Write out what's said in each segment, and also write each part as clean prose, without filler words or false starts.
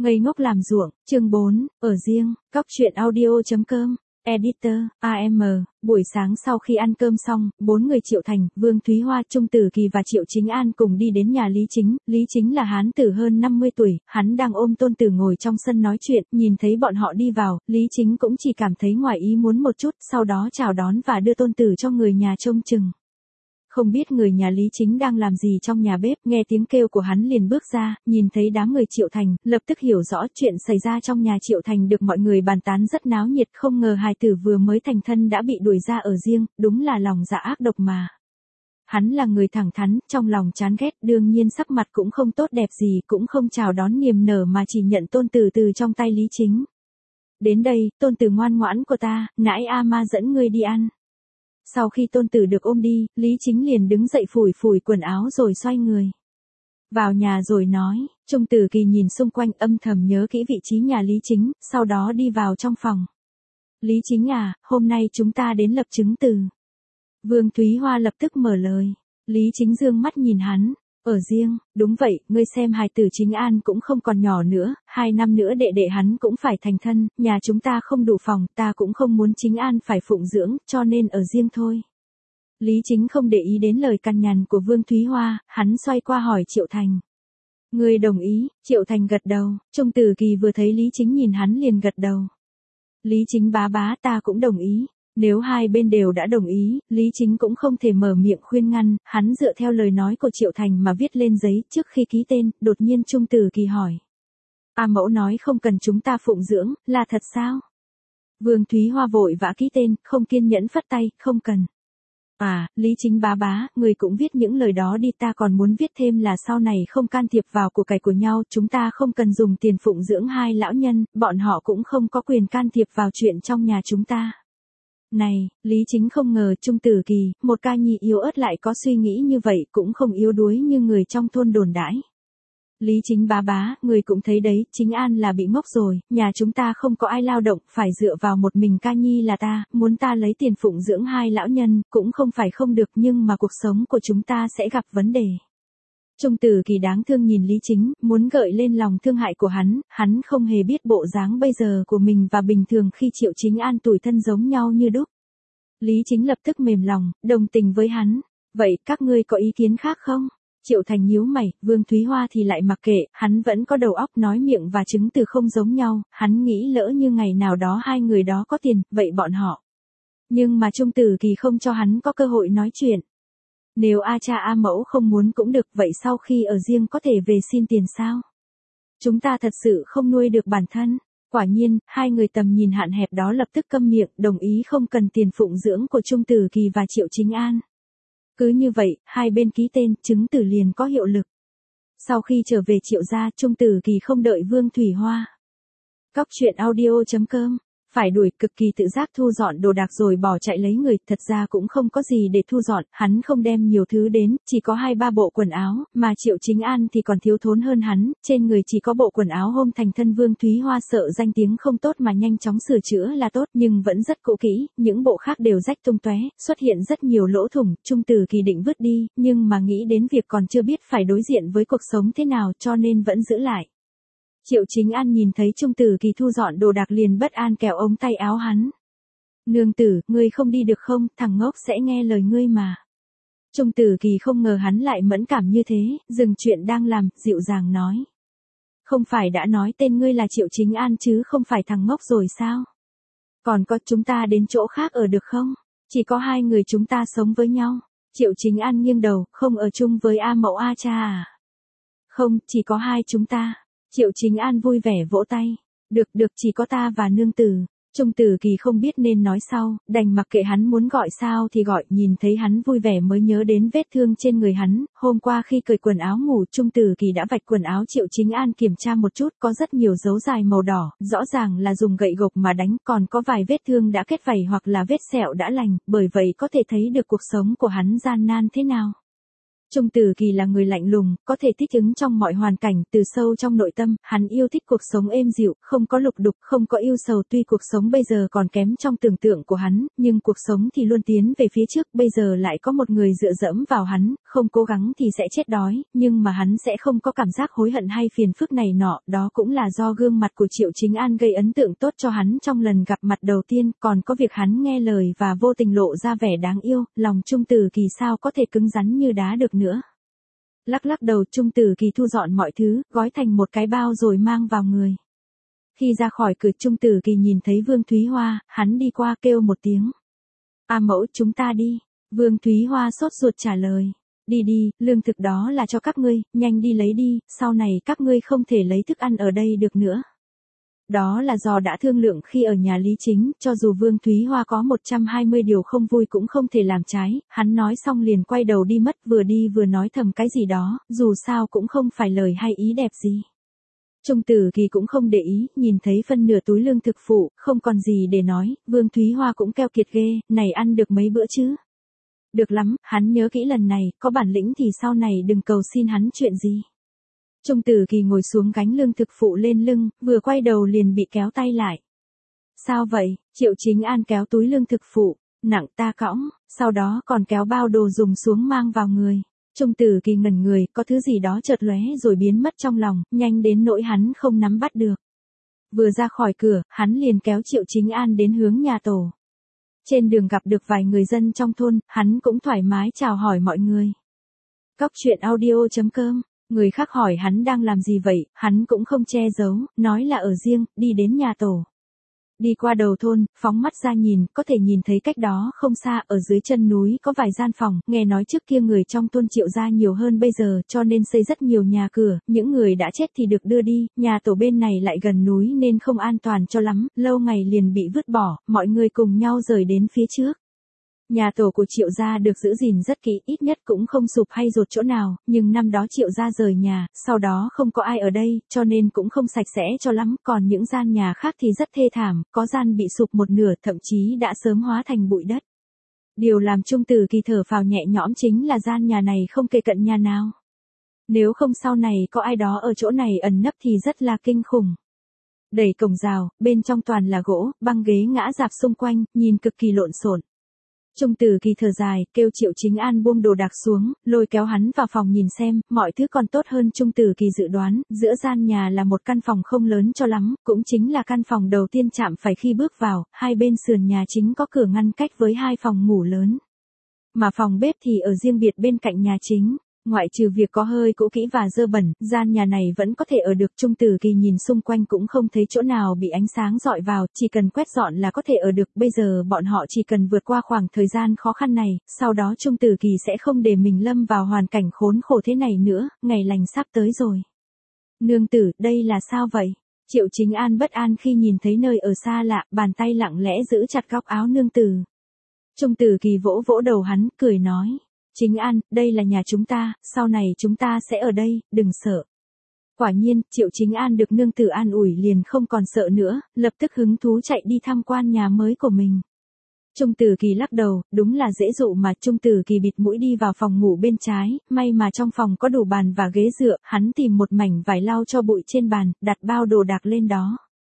Ngây ngốc làm ruộng, chương 4, ở riêng, góc truyện audio.com, editor, AM, buổi sáng sau khi ăn cơm xong, 4 người Triệu Thành, Vương Thúy Hoa, Trung Tử Kỳ và Triệu Chính An cùng đi đến nhà Lý Chính là hán tử hơn 50 tuổi, hắn đang ôm Tôn Tử ngồi trong sân nói chuyện, nhìn thấy bọn họ đi vào, Lý Chính cũng chỉ cảm thấy ngoài ý muốn một chút, sau đó chào đón và đưa Tôn Tử cho người nhà trông chừng. Không biết người nhà Lý Chính đang làm gì trong nhà bếp, nghe tiếng kêu của hắn liền bước ra, nhìn thấy đám người Triệu Thành, lập tức hiểu rõ chuyện xảy ra trong nhà Triệu Thành được mọi người bàn tán rất náo nhiệt, không ngờ hài tử vừa mới thành thân đã bị đuổi ra ở riêng, đúng là lòng dạ ác độc mà. Hắn là người thẳng thắn, trong lòng chán ghét, đương nhiên sắc mặt cũng không tốt đẹp gì, cũng không chào đón niềm nở mà chỉ nhận Tôn Tử từ trong tay Lý Chính. Đến đây, Tôn Tử ngoan ngoãn của ta, nãy A Ma dẫn ngươi đi ăn. Sau khi Tôn Tử được ôm đi, Lý Chính liền đứng dậy phủi phủi quần áo rồi xoay người vào nhà rồi nói. Trung Tử Kỳ nhìn xung quanh âm thầm nhớ kỹ vị trí nhà Lý Chính, sau đó đi vào trong phòng. Lý Chính à, hôm nay chúng ta đến lập chứng từ. Vương Thúy Hoa lập tức mở lời. Lý Chính dương mắt nhìn hắn. Ở riêng, đúng vậy, ngươi xem hài tử Chính An cũng không còn nhỏ nữa, 2 năm nữa đệ đệ hắn cũng phải thành thân, nhà chúng ta không đủ phòng, ta cũng không muốn Chính An phải phụng dưỡng, cho nên ở riêng thôi. Lý Chính không để ý đến lời cằn nhằn của Vương Thúy Hoa, hắn xoay qua hỏi Triệu Thành. Ngươi đồng ý, Triệu Thành gật đầu, Trung Tử Kỳ vừa thấy Lý Chính nhìn hắn liền gật đầu. Lý Chính bá ta cũng đồng ý. Nếu hai bên đều đã đồng ý, Lý Chính cũng không thể mở miệng khuyên ngăn, hắn dựa theo lời nói của Triệu Thành mà viết lên giấy, trước khi ký tên, đột nhiên Trung Tử Kỳ hỏi. A Mẫu nói không cần chúng ta phụng dưỡng, là thật sao? Vương Thúy Hoa vội vã ký tên, không kiên nhẫn phất tay, không cần. À, Lý Chính bá, người cũng viết những lời đó đi, ta còn muốn viết thêm là sau này không can thiệp vào của cải của nhau, chúng ta không cần dùng tiền phụng dưỡng hai lão nhân, bọn họ cũng không có quyền can thiệp vào chuyện trong nhà chúng ta. Này, Lý Chính không ngờ Trung Tử Kỳ, một ca nhi yếu ớt lại có suy nghĩ như vậy, cũng không yếu đuối như người trong thôn đồn đãi. Lý Chính bá, người cũng thấy đấy, Chính An là bị ngốc rồi, nhà chúng ta không có ai lao động, phải dựa vào một mình ca nhi là ta, muốn ta lấy tiền phụng dưỡng hai lão nhân, cũng không phải không được, nhưng mà cuộc sống của chúng ta sẽ gặp vấn đề. Trung Tử Kỳ đáng thương nhìn Lý Chính, muốn gợi lên lòng thương hại của hắn không hề biết bộ dáng bây giờ của mình và bình thường khi Triệu Chính An tủi thân giống nhau như đúc. Lý Chính lập tức mềm lòng, đồng tình với hắn. Vậy các ngươi có ý kiến khác không? Triệu Thành nhíu mày, Vương Thúy Hoa thì lại mặc kệ, hắn vẫn có đầu óc, nói miệng và chứng từ không giống nhau, hắn nghĩ lỡ như ngày nào đó hai người đó có tiền, vậy bọn họ. Nhưng mà Trung Tử Kỳ không cho hắn có cơ hội nói chuyện. Nếu A cha A mẫu không muốn cũng được, vậy sau khi ở riêng có thể về xin tiền sao? Chúng ta thật sự không nuôi được bản thân. Quả nhiên, hai người tầm nhìn hạn hẹp đó lập tức câm miệng, đồng ý không cần tiền phụng dưỡng của Trung Tử Kỳ và Triệu Chính An. Cứ như vậy, hai bên ký tên, chứng tử liền có hiệu lực. Sau khi trở về Triệu gia, Trung Tử Kỳ không đợi Vương Thúy Hoa. Góc truyện audio.com, phải đuổi, cực kỳ tự giác thu dọn đồ đạc rồi bỏ chạy lấy người, thật ra cũng không có gì để thu dọn, hắn không đem nhiều thứ đến, chỉ có 2-3 bộ quần áo, mà Triệu Chính An thì còn thiếu thốn hơn hắn, trên người chỉ có bộ quần áo hôm thành thân. Vương Thúy Hoa sợ danh tiếng không tốt mà nhanh chóng sửa chữa là tốt, nhưng vẫn rất cũ kỹ, những bộ khác đều rách tung tóe, xuất hiện rất nhiều lỗ thủng, Trung Tử Kỳ định vứt đi, nhưng mà nghĩ đến việc còn chưa biết phải đối diện với cuộc sống thế nào cho nên vẫn giữ lại. Triệu Chính An nhìn thấy Trung Tử Kỳ thu dọn đồ đạc liền bất an kéo ống tay áo hắn. Nương tử, ngươi không đi được không, thằng ngốc sẽ nghe lời ngươi mà. Trung Tử Kỳ không ngờ hắn lại mẫn cảm như thế, dừng chuyện đang làm, dịu dàng nói. Không phải đã nói tên ngươi là Triệu Chính An chứ không phải thằng ngốc rồi sao? Còn có, chúng ta đến chỗ khác ở được không? Chỉ có hai người chúng ta sống với nhau. Triệu Chính An nghiêng đầu, không ở chung với A Mẫu A cha à? Không, chỉ có hai chúng ta. Triệu Chính An vui vẻ vỗ tay. Được, chỉ có ta và nương tử. Trung Tử Kỳ không biết nên nói sao, đành mặc kệ hắn muốn gọi sao thì gọi, nhìn thấy hắn vui vẻ mới nhớ đến vết thương trên người hắn. Hôm qua khi cởi quần áo ngủ, Trung Tử Kỳ đã vạch quần áo Triệu Chính An kiểm tra một chút, có rất nhiều dấu dài màu đỏ, rõ ràng là dùng gậy gộc mà đánh, còn có vài vết thương đã kết vảy hoặc là vết sẹo đã lành, bởi vậy có thể thấy được cuộc sống của hắn gian nan thế nào. Trung Tử Kỳ là người lạnh lùng, có thể thích ứng trong mọi hoàn cảnh, từ sâu trong nội tâm, hắn yêu thích cuộc sống êm dịu, không có lục đục, không có ưu sầu. Tuy cuộc sống bây giờ còn kém trong tưởng tượng của hắn, nhưng cuộc sống thì luôn tiến về phía trước, bây giờ lại có một người dựa dẫm vào hắn, không cố gắng thì sẽ chết đói, nhưng mà hắn sẽ không có cảm giác hối hận hay phiền phức này nọ, đó cũng là do gương mặt của Triệu Chính An gây ấn tượng tốt cho hắn trong lần gặp mặt đầu tiên, còn có việc hắn nghe lời và vô tình lộ ra vẻ đáng yêu, lòng Trung Tử Kỳ sao có thể cứng rắn như đá được nữa. Lắc lắc đầu, Trung Tử Kỳ thu dọn mọi thứ, gói thành một cái bao rồi mang vào người. Khi ra khỏi cửa, Trung Tử Kỳ nhìn thấy Vương Thúy Hoa, hắn đi qua kêu một tiếng. A mẫu, chúng ta đi. Vương Thúy Hoa sốt ruột trả lời. Đi đi, lương thực đó là cho các ngươi, nhanh đi lấy đi, sau này các ngươi không thể lấy thức ăn ở đây được nữa. Đó là do đã thương lượng khi ở nhà Lý Chính, cho dù Vương Thúy Hoa có 120 điều không vui cũng không thể làm trái, hắn nói xong liền quay đầu đi mất, vừa đi vừa nói thầm cái gì đó, dù sao cũng không phải lời hay ý đẹp gì. Trung Tử Kỳ cũng không để ý, nhìn thấy phân nửa túi lương thực phụ, không còn gì để nói, Vương Thúy Hoa cũng keo kiệt ghê, này ăn được mấy bữa chứ? Được lắm, hắn nhớ kỹ lần này, có bản lĩnh thì sau này đừng cầu xin hắn chuyện gì. Trung Tử Kỳ ngồi xuống gánh lương thực phụ lên lưng, vừa quay đầu liền bị kéo tay lại. Sao vậy? Triệu Chính An kéo túi lương thực phụ, nặng ta cõng, sau đó còn kéo bao đồ dùng xuống mang vào người. Trung Tử Kỳ ngẩn người, có thứ gì đó chợt lóe rồi biến mất trong lòng, nhanh đến nỗi hắn không nắm bắt được. Vừa ra khỏi cửa, hắn liền kéo Triệu Chính An đến hướng nhà tổ. Trên đường gặp được vài người dân trong thôn, hắn cũng thoải mái chào hỏi mọi người. Cóc truyện audio.com. Người khác hỏi hắn đang làm gì vậy, hắn cũng không che giấu, nói là ở riêng, đi đến nhà tổ. Đi qua đầu thôn, phóng mắt ra nhìn, có thể nhìn thấy cách đó không xa, ở dưới chân núi có vài gian phòng, nghe nói trước kia người trong thôn Triệu gia nhiều hơn bây giờ, cho nên xây rất nhiều nhà cửa, những người đã chết thì được đưa đi, nhà tổ bên này lại gần núi nên không an toàn cho lắm, lâu ngày liền bị vứt bỏ, mọi người cùng nhau rời đến phía trước. Nhà tổ của Triệu gia được giữ gìn rất kỹ, ít nhất cũng không sụp hay rột chỗ nào, nhưng năm đó Triệu gia rời nhà, sau đó không có ai ở đây, cho nên cũng không sạch sẽ cho lắm, còn những gian nhà khác thì rất thê thảm, có gian bị sụp một nửa, thậm chí đã sớm hóa thành bụi đất. Điều làm Trung Tử Kỳ thở phào nhẹ nhõm chính là gian nhà này không kề cận nhà nào. Nếu không sau này có ai đó ở chỗ này ẩn nấp thì rất là kinh khủng. Đẩy cổng rào, bên trong toàn là gỗ, băng ghế ngã rạp xung quanh, nhìn cực kỳ lộn xộn. Trung Tử Kỳ thở dài, kêu Triệu Chính An buông đồ đạc xuống, lôi kéo hắn vào phòng nhìn xem, mọi thứ còn tốt hơn Trung Tử Kỳ dự đoán, giữa gian nhà là một căn phòng không lớn cho lắm, cũng chính là căn phòng đầu tiên chạm phải khi bước vào, hai bên sườn nhà chính có cửa ngăn cách với hai phòng ngủ lớn. Mà phòng bếp thì ở riêng biệt bên cạnh nhà chính. Ngoại trừ việc có hơi cũ kỹ và dơ bẩn, gian nhà này vẫn có thể ở được. Trung Tử Kỳ nhìn xung quanh cũng không thấy chỗ nào bị ánh sáng dọi vào, chỉ cần quét dọn là có thể ở được. Bây giờ bọn họ chỉ cần vượt qua khoảng thời gian khó khăn này, sau đó Trung Tử Kỳ sẽ không để mình lâm vào hoàn cảnh khốn khổ thế này nữa, ngày lành sắp tới rồi. Nương tử, đây là sao vậy? Triệu Chính An bất an khi nhìn thấy nơi ở xa lạ, bàn tay lặng lẽ giữ chặt góc áo nương tử. Trung Tử Kỳ vỗ vỗ đầu hắn, cười nói. Chính An, đây là nhà chúng ta, sau này chúng ta sẽ ở đây, đừng sợ. Quả nhiên, Triệu Chính An được nương tử an ủi liền không còn sợ nữa, lập tức hứng thú chạy đi tham quan nhà mới của mình. Trung Tử Kỳ lắc đầu, đúng là dễ dụ mà. Trung Tử Kỳ bịt mũi đi vào phòng ngủ bên trái, may mà trong phòng có đủ bàn và ghế dựa, hắn tìm một mảnh vải lau cho bụi trên bàn, đặt bao đồ đạc lên đó.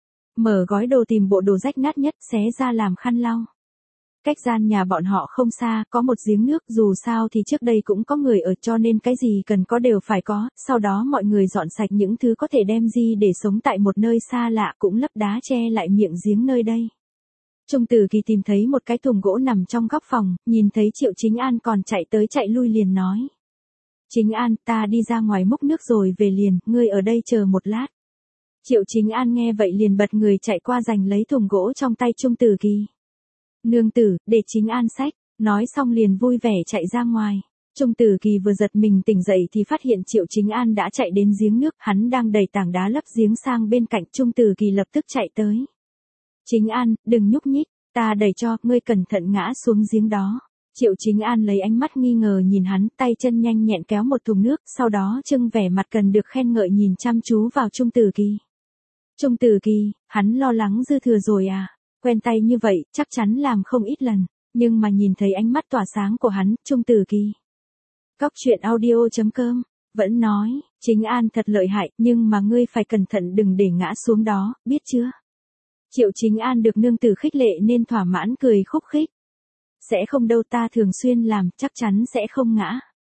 Mở gói đồ tìm bộ đồ rách nát nhất, xé ra làm khăn lau. Cách gian nhà bọn họ không xa, có một giếng nước, dù sao thì trước đây cũng có người ở cho nên cái gì cần có đều phải có, sau đó mọi người dọn sạch những thứ có thể đem đi để sống tại một nơi xa lạ, cũng lấp đá che lại miệng giếng nơi đây. Trung Tử Kỳ tìm thấy một cái thùng gỗ nằm trong góc phòng, nhìn thấy Triệu Chính An còn chạy tới chạy lui liền nói. Chính An, ta đi ra ngoài múc nước rồi về liền, ngươi ở đây chờ một lát. Triệu Chính An nghe vậy liền bật người chạy qua giành lấy thùng gỗ trong tay Trung Tử Kỳ. Nương tử, để Chính An xách, nói xong liền vui vẻ chạy ra ngoài. Trung Tử Kỳ vừa giật mình tỉnh dậy thì phát hiện Triệu Chính An đã chạy đến giếng nước, hắn đang đẩy tảng đá lấp giếng sang bên cạnh. Trung Tử Kỳ lập tức chạy tới. Chính An, đừng nhúc nhích, ta đẩy cho, ngươi cẩn thận ngã xuống giếng đó. Triệu Chính An lấy ánh mắt nghi ngờ nhìn hắn, tay chân nhanh nhẹn kéo một thùng nước, sau đó trưng vẻ mặt cần được khen ngợi nhìn chăm chú vào Trung Tử Kỳ. Trung Tử Kỳ, hắn lo lắng dư thừa rồi à? Quen tay như vậy, chắc chắn làm không ít lần, nhưng mà nhìn thấy ánh mắt tỏa sáng của hắn, Trung Tử Kỳ. Cóc truyện audio.com, vẫn nói, Chính An thật lợi hại, nhưng mà ngươi phải cẩn thận đừng để ngã xuống đó, biết chưa? Triệu Chính An được nương tử khích lệ nên thỏa mãn cười khúc khích. Sẽ không đâu, ta thường xuyên làm, chắc chắn sẽ không ngã.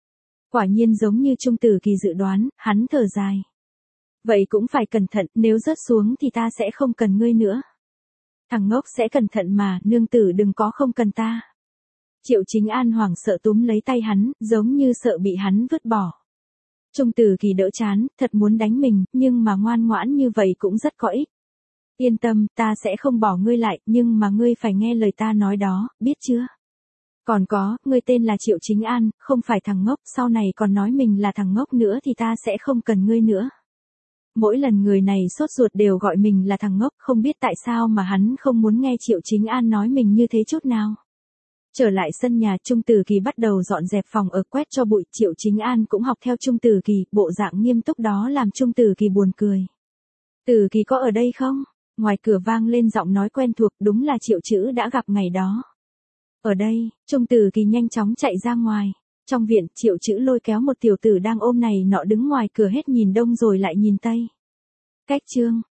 Quả nhiên giống như Trung Tử Kỳ dự đoán, hắn thở dài. Vậy cũng phải cẩn thận, nếu rớt xuống thì ta sẽ không cần ngươi nữa. Thằng ngốc sẽ cẩn thận mà, nương tử đừng có không cần ta. Triệu Chính An hoảng sợ túm lấy tay hắn, giống như sợ bị hắn vứt bỏ. Trung Tử Kỳ đỡ chán, thật muốn đánh mình, nhưng mà ngoan ngoãn như vậy cũng rất có ích. Yên tâm, ta sẽ không bỏ ngươi lại, nhưng mà ngươi phải nghe lời ta nói đó, biết chưa? Còn có, ngươi tên là Triệu Chính An, không phải thằng ngốc, sau này còn nói mình là thằng ngốc nữa thì ta sẽ không cần ngươi nữa. Mỗi lần người này sốt ruột đều gọi mình là thằng ngốc, không biết tại sao mà hắn không muốn nghe Triệu Chính An nói mình như thế chút nào. Trở lại sân nhà, Trung Tử Kỳ bắt đầu dọn dẹp phòng ở, quét cho bụi, Triệu Chính An cũng học theo Trung Tử Kỳ, bộ dạng nghiêm túc đó làm Trung Tử Kỳ buồn cười. Tử Kỳ có ở đây không? Ngoài cửa vang lên giọng nói quen thuộc, đúng là Triệu Chữ đã gặp ngày đó. Ở đây, Trung Tử Kỳ nhanh chóng chạy ra ngoài. Trong viện, Triệu Chữ lôi kéo một tiểu tử đang ôm này nọ đứng ngoài cửa hết nhìn đông rồi lại nhìn tây. Cách chương